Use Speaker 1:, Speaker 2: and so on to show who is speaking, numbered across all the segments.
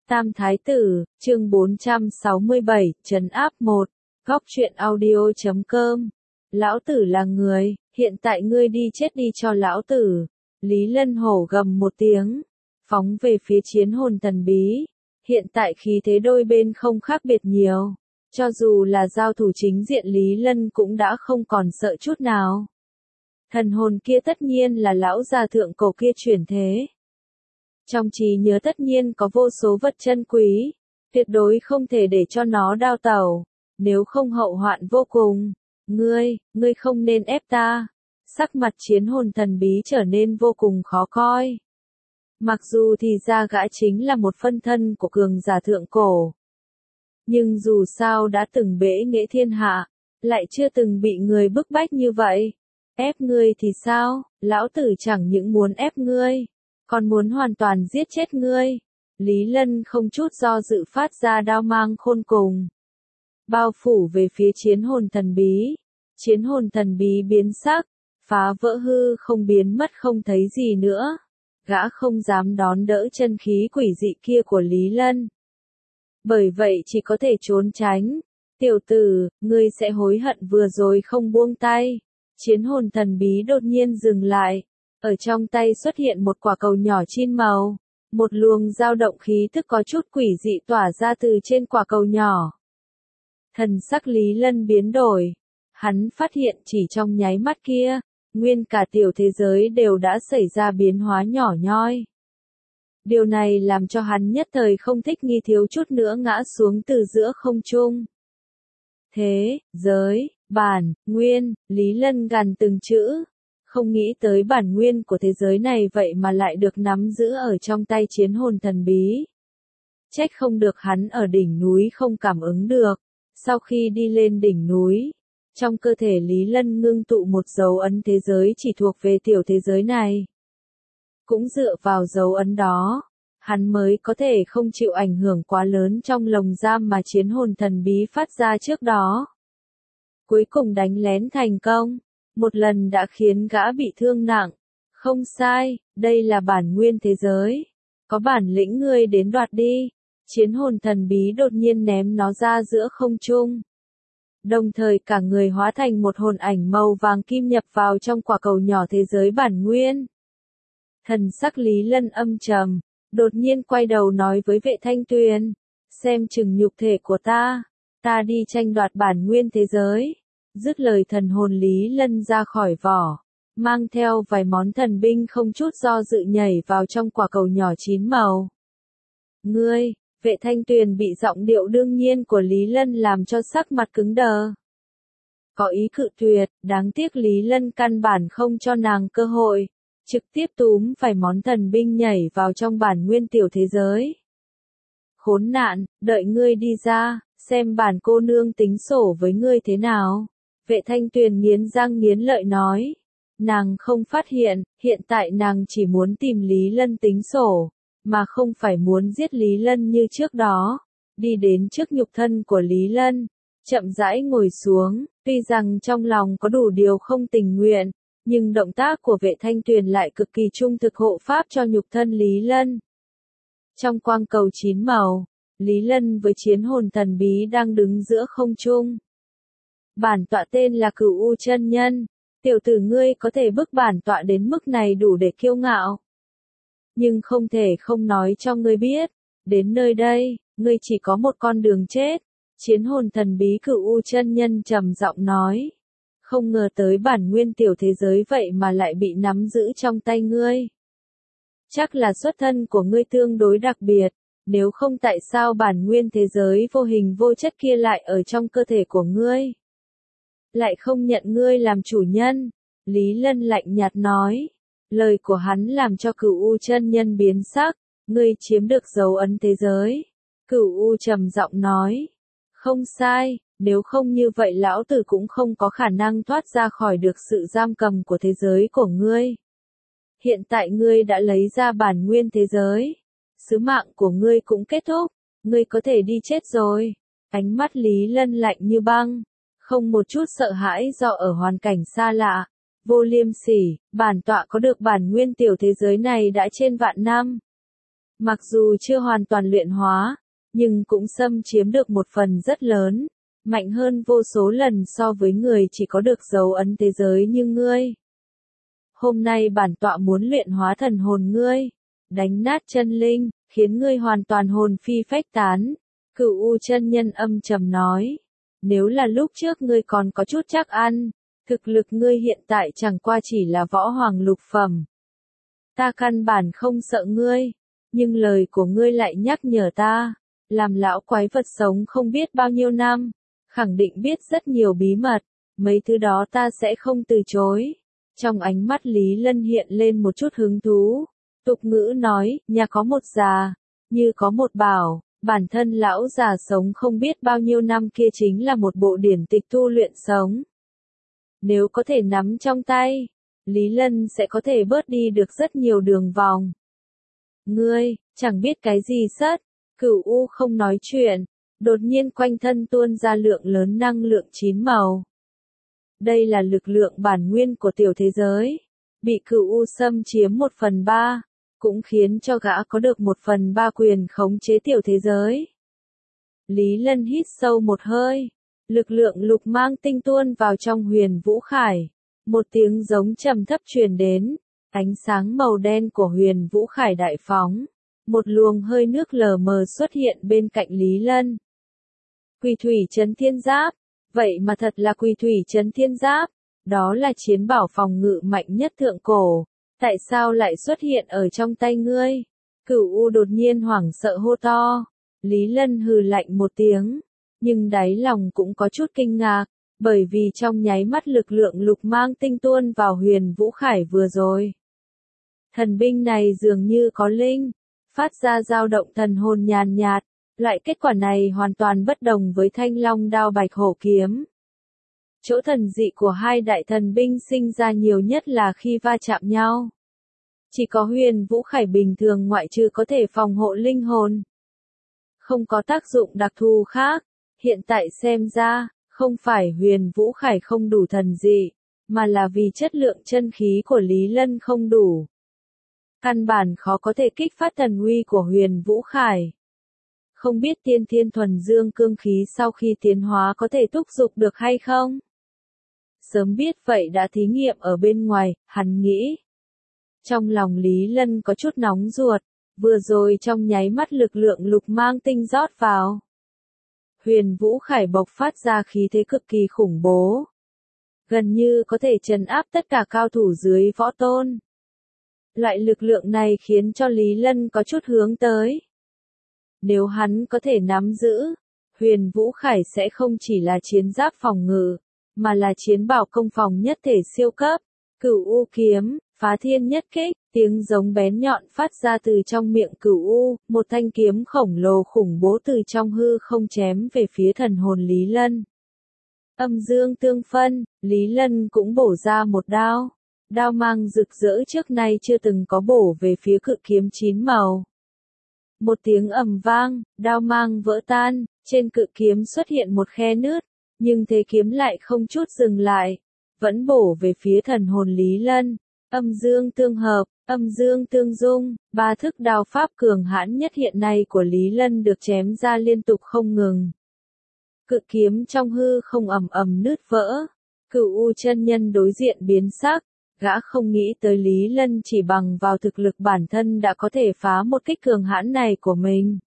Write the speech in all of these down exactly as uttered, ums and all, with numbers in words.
Speaker 1: Tam Thái Tử, chương bốn trăm sáu mươi bảy, trấn áp một, góc truyện audio chấm com. Lão tử là người, hiện tại ngươi đi chết đi cho lão tử. Lý Lân hổ gầm một tiếng, phóng về phía chiến hồn thần bí. Hiện tại khí thế đôi bên không khác biệt nhiều. Cho dù là giao thủ chính diện Lý Lân cũng đã không còn sợ chút nào. Thần hồn kia tất nhiên là lão già thượng cổ kia chuyển thế. Trong trí nhớ tất nhiên có vô số vật chân quý, tuyệt đối không thể để cho nó đao tẩu, nếu không hậu hoạn vô cùng. Ngươi, ngươi không nên ép ta. Sắc mặt chiến hồn thần bí trở nên vô cùng khó coi. Mặc dù thì ra gã chính là một phân thân của cường giả thượng cổ. Nhưng dù sao đã từng bẽ nghệ thiên hạ, lại chưa từng bị người bức bách như vậy. Ép ngươi thì sao, lão tử chẳng những muốn ép ngươi, còn muốn hoàn toàn giết chết ngươi. Lý Lân không chút do dự phát ra đao mang khôn cùng. Bao phủ về phía chiến hồn thần bí. Chiến hồn thần bí biến sắc, phá vỡ hư không biến mất không thấy gì nữa. Gã không dám đón đỡ chân khí quỷ dị kia của Lý Lân. Bởi vậy chỉ có thể trốn tránh. Tiểu tử, ngươi sẽ hối hận vừa rồi không buông tay. Chiến hồn thần bí đột nhiên dừng lại. Ở trong tay xuất hiện một quả cầu nhỏ chín màu. Một luồng dao động khí tức có chút quỷ dị tỏa ra từ trên quả cầu nhỏ. Thần sắc Lý Lân biến đổi. Hắn phát hiện chỉ trong nháy mắt kia, nguyên cả tiểu thế giới đều đã xảy ra biến hóa nhỏ nhoi. Điều này làm cho hắn nhất thời không thích nghi thiếu chút nữa ngã xuống từ giữa không trung. Thế, giới, bản, nguyên, Lý Lân gằn từng chữ. Không nghĩ tới bản nguyên của thế giới này vậy mà lại được nắm giữ ở trong tay chiến hồn thần bí. Trách không được hắn ở đỉnh núi không cảm ứng được. Sau khi đi lên đỉnh núi, trong cơ thể Lý Lân ngưng tụ một dấu ấn thế giới chỉ thuộc về tiểu thế giới này. Cũng dựa vào dấu ấn đó, hắn mới có thể không chịu ảnh hưởng quá lớn trong lồng giam mà chiến hồn thần bí phát ra trước đó. Cuối cùng đánh lén thành công, một lần đã khiến gã bị thương nặng. Không sai, đây là bản nguyên thế giới. Có bản lĩnh ngươi đến đoạt đi. Chiến hồn thần bí đột nhiên ném nó ra giữa không trung. Đồng thời cả người hóa thành một hồn ảnh màu vàng kim nhập vào trong quả cầu nhỏ thế giới bản nguyên. Thần sắc Lý Lân âm trầm, đột nhiên quay đầu nói với Vệ Thanh Tuyền, xem chừng nhục thể của ta, ta đi tranh đoạt bản nguyên thế giới. Dứt lời thần hồn Lý Lân ra khỏi vỏ, mang theo vài món thần binh không chút do dự nhảy vào trong quả cầu nhỏ chín màu. Ngươi, Vệ Thanh Tuyền bị giọng điệu đương nhiên của Lý Lân làm cho sắc mặt cứng đờ. Có ý cự tuyệt, đáng tiếc Lý Lân căn bản không cho nàng cơ hội, trực tiếp túm vài món thần binh nhảy vào trong bản nguyên tiểu thế giới. Khốn nạn, đợi ngươi đi ra, xem bản cô nương tính sổ với ngươi thế nào. Vệ Thanh Tuyền nghiến răng nghiến lợi nói. Nàng không phát hiện, hiện tại nàng chỉ muốn tìm Lý Lân tính sổ, mà không phải muốn giết Lý Lân như trước đó. Đi đến trước nhục thân của Lý Lân, chậm rãi ngồi xuống, tuy rằng trong lòng có đủ điều không tình nguyện, nhưng động tác của Vệ Thanh Tuyền lại cực kỳ trung thực hộ pháp cho nhục thân Lý Lân. Trong quang cầu chín màu, Lý Lân với chiến hồn thần bí đang đứng giữa không trung. Bản tọa tên là Cửu U chân nhân, tiểu tử ngươi có thể bức bản tọa đến mức này đủ để kiêu ngạo. Nhưng không thể không nói cho ngươi biết, đến nơi đây, ngươi chỉ có một con đường chết. Chiến hồn thần bí Cửu U chân nhân trầm giọng nói. Không ngờ tới bản nguyên tiểu thế giới vậy mà lại bị nắm giữ trong tay ngươi. Chắc là xuất thân của ngươi tương đối đặc biệt, nếu không tại sao bản nguyên thế giới vô hình vô chất kia lại ở trong cơ thể của ngươi. Lại không nhận ngươi làm chủ nhân. Lý Lân lạnh nhạt nói. Lời của hắn làm cho Cửu U chân nhân biến sắc. Ngươi chiếm được dấu ấn thế giới. Cửu U trầm giọng nói. Không sai, nếu không như vậy lão tử cũng không có khả năng thoát ra khỏi được sự giam cầm của thế giới của ngươi. Hiện tại ngươi đã lấy ra bản nguyên thế giới. Sứ mạng của ngươi cũng kết thúc. Ngươi có thể đi chết rồi. Ánh mắt Lý Lân lạnh như băng. Không một chút sợ hãi do ở hoàn cảnh xa lạ. Vô liêm sỉ, bản tọa có được bản nguyên tiểu thế giới này đã trên vạn năm. Mặc dù chưa hoàn toàn luyện hóa, nhưng cũng xâm chiếm được một phần rất lớn, mạnh hơn vô số lần so với người chỉ có được dấu ấn thế giới như ngươi. Hôm nay bản tọa muốn luyện hóa thần hồn ngươi, đánh nát chân linh, khiến ngươi hoàn toàn hồn phi phách tán. Cửu U chân nhân âm trầm nói, nếu là lúc trước ngươi còn có chút chắc ăn, thực lực ngươi hiện tại chẳng qua chỉ là võ hoàng lục phẩm. Ta căn bản không sợ ngươi, nhưng lời của ngươi lại nhắc nhở ta, làm lão quái vật sống không biết bao nhiêu năm, khẳng định biết rất nhiều bí mật, mấy thứ đó ta sẽ không từ chối. Trong ánh mắt Lý Lân hiện lên một chút hứng thú, tục ngữ nói, nhà có một già, như có một bảo, bản thân lão già sống không biết bao nhiêu năm kia chính là một bộ điển tịch tu luyện sống. Nếu có thể nắm trong tay, Lý Lân sẽ có thể bớt đi được rất nhiều đường vòng. Ngươi, chẳng biết cái gì sất, Cửu U không nói chuyện, đột nhiên quanh thân tuôn ra lượng lớn năng lượng chín màu. Đây là lực lượng bản nguyên của tiểu thế giới, bị Cửu U xâm chiếm một phần ba, cũng khiến cho gã có được một phần ba quyền khống chế tiểu thế giới. Lý Lân hít sâu một hơi, lực lượng lục mang tinh tuôn vào trong Huyền Vũ Khải, một tiếng giống trầm thấp truyền đến, ánh sáng màu đen của Huyền Vũ Khải đại phóng, một luồng hơi nước lờ mờ xuất hiện bên cạnh Lý Lân. Quỳ thủy trấn thiên giáp, vậy mà thật là quỳ thủy trấn thiên giáp, đó là chiến bảo phòng ngự mạnh nhất thượng cổ, tại sao lại xuất hiện ở trong tay ngươi? Cửu U đột nhiên hoảng sợ hô to, Lý Lân hừ lạnh một tiếng, nhưng đáy lòng cũng có chút kinh ngạc, bởi vì trong nháy mắt lực lượng lục mang tinh tuôn vào Huyền Vũ Khải vừa rồi. Thần binh này dường như có linh, phát ra dao động thần hồn nhàn nhạt, loại kết quả này hoàn toàn bất đồng với Thanh Long đao Bạch Hổ kiếm. Chỗ thần dị của hai đại thần binh sinh ra nhiều nhất là khi va chạm nhau. Chỉ có Huyền Vũ Khải bình thường ngoại trừ có thể phòng hộ linh hồn, không có tác dụng đặc thù khác. Hiện tại xem ra, không phải Huyền Vũ Khải không đủ thần dị, mà là vì chất lượng chân khí của Lý Lân không đủ. Căn bản khó có thể kích phát thần uy của Huyền Vũ Khải. Không biết tiên thiên thuần dương cương khí sau khi tiến hóa có thể thúc giục được hay không? Sớm biết vậy đã thí nghiệm ở bên ngoài, hắn nghĩ. Trong lòng Lý Lân có chút nóng ruột, vừa rồi trong nháy mắt lực lượng lục mang tinh rót vào. Huyền Vũ Khải bộc phát ra khí thế cực kỳ khủng bố. Gần như có thể trấn áp tất cả cao thủ dưới võ tôn. Loại lực lượng này khiến cho Lý Lân có chút hướng tới. Nếu hắn có thể nắm giữ, Huyền Vũ Khải sẽ không chỉ là chiến giáp phòng ngự, mà là chiến bảo công phòng nhất thể siêu cấp. Cửu U kiếm, phá thiên nhất kích, tiếng giống bén nhọn phát ra từ trong miệng Cửu U, một thanh kiếm khổng lồ khủng bố từ trong hư không chém về phía thần hồn Lý Lân. Âm dương tương phân, Lý Lân cũng bổ ra một đao. Đao mang rực rỡ trước nay chưa từng có bổ về phía cự kiếm chín màu. Một tiếng ầm vang, đao mang vỡ tan, trên cự kiếm xuất hiện một khe nứt, nhưng thế kiếm lại không chút dừng lại, vẫn bổ về phía thần hồn Lý Lân. Âm dương tương hợp, âm dương tương dung, ba thức đao pháp cường hãn nhất hiện nay của Lý Lân được chém ra liên tục không ngừng. Cự kiếm trong hư không ầm ầm nứt vỡ, Cửu U chân nhân đối diện biến sắc, gã không nghĩ tới Lý Lân chỉ bằng vào thực lực bản thân đã có thể phá một kích cường hãn này của mình.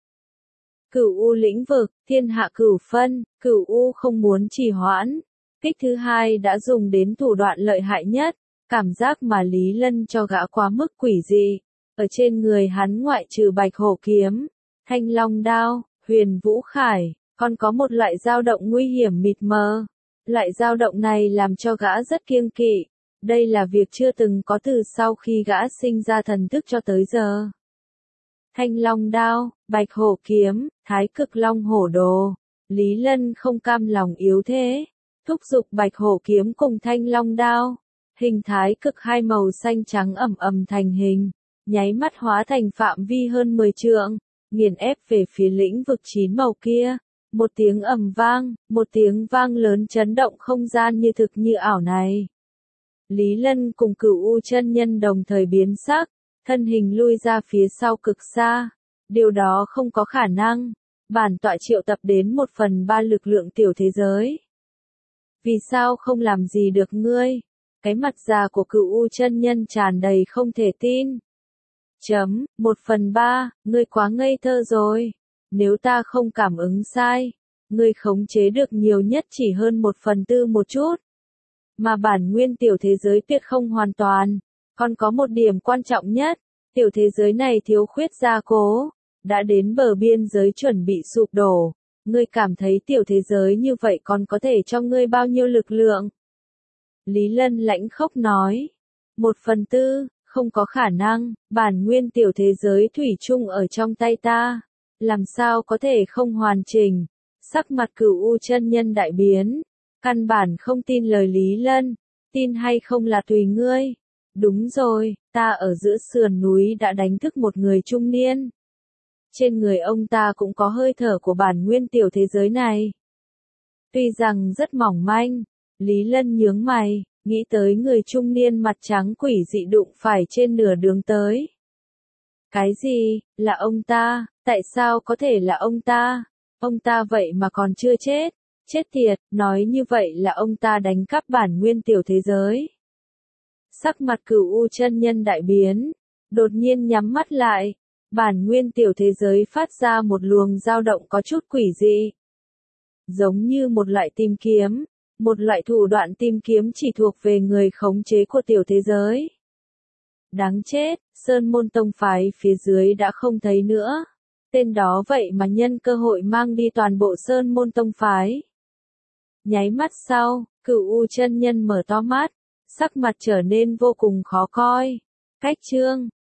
Speaker 1: Cửu U lĩnh vực, thiên hạ cửu phân, Cửu U không muốn trì hoãn. Kích thứ hai đã dùng đến thủ đoạn lợi hại nhất, cảm giác mà Lý Lân cho gã quá mức quỷ dị. Ở trên người hắn ngoại trừ Bạch Hổ kiếm, Thanh Long đao, Huyền Vũ Khải, còn có một loại dao động nguy hiểm mịt mờ. Loại dao động này làm cho gã rất kiêng kỵ. Đây là việc chưa từng có từ sau khi gã sinh ra thần thức cho tới giờ. Thanh Long đao, Bạch Hổ kiếm, Thái Cực Long Hổ đồ. Lý Lân không cam lòng yếu thế, thúc giục Bạch Hổ kiếm cùng Thanh Long đao. Hình thái cực hai màu xanh trắng ẩm ẩm thành hình, nháy mắt hóa thành phạm vi hơn mười trượng, nghiền ép về phía lĩnh vực chín màu kia. Một tiếng ầm vang, một tiếng vang lớn chấn động không gian như thực như ảo này. Lý Lân cùng Cửu U chân nhân đồng thời biến sắc, thân hình lui ra phía sau cực xa, Điều đó không có khả năng. Bản tọa triệu tập đến một phần ba lực lượng tiểu thế giới. Vì sao không làm gì được ngươi? Cái mặt già của Cửu U chân nhân tràn đầy không thể tin. Chấm, một phần ba, ngươi quá ngây thơ rồi. Nếu ta không cảm ứng sai, ngươi khống chế được nhiều nhất chỉ hơn một phần tư một chút. Mà bản nguyên tiểu thế giới tuyệt không hoàn toàn. Còn có một điểm quan trọng nhất, tiểu thế giới này thiếu khuyết gia cố, đã đến bờ biên giới chuẩn bị sụp đổ. Ngươi cảm thấy tiểu thế giới như vậy còn có thể cho ngươi bao nhiêu lực lượng? Lý Lân lãnh khốc nói. Một phần tư, không có khả năng, bản nguyên tiểu thế giới thủy chung ở trong tay ta. Làm sao có thể không hoàn chỉnh? Sắc mặt Cửu U chân nhân đại biến. Căn bản không tin lời Lý Lân. Tin hay không là tùy ngươi. Đúng rồi, ta ở giữa sườn núi đã đánh thức một người trung niên. Trên người ông ta cũng có hơi thở của bản nguyên tiểu thế giới này. Tuy rằng rất mỏng manh, Lý Lân nhướng mày, nghĩ tới người trung niên mặt trắng quỷ dị đụng phải trên nửa đường tới. Cái gì, là ông ta, tại sao có thể là ông ta? Ông ta vậy mà còn chưa chết, chết tiệt, nói như vậy là ông ta đánh cắp bản nguyên tiểu thế giới. Sắc mặt Cửu U chân nhân đại biến, đột nhiên nhắm mắt lại, bản nguyên tiểu thế giới phát ra một luồng dao động có chút quỷ dị. Giống như một loại tìm kiếm, một loại thủ đoạn tìm kiếm chỉ thuộc về người khống chế của tiểu thế giới. Đáng chết, Sơn Môn Tông phái phía dưới đã không thấy nữa. Tên đó vậy mà nhân cơ hội mang đi toàn bộ Sơn Môn Tông phái. Nháy mắt sau, Cửu U chân nhân mở to mắt, sắc mặt trở nên vô cùng khó coi. Cách chương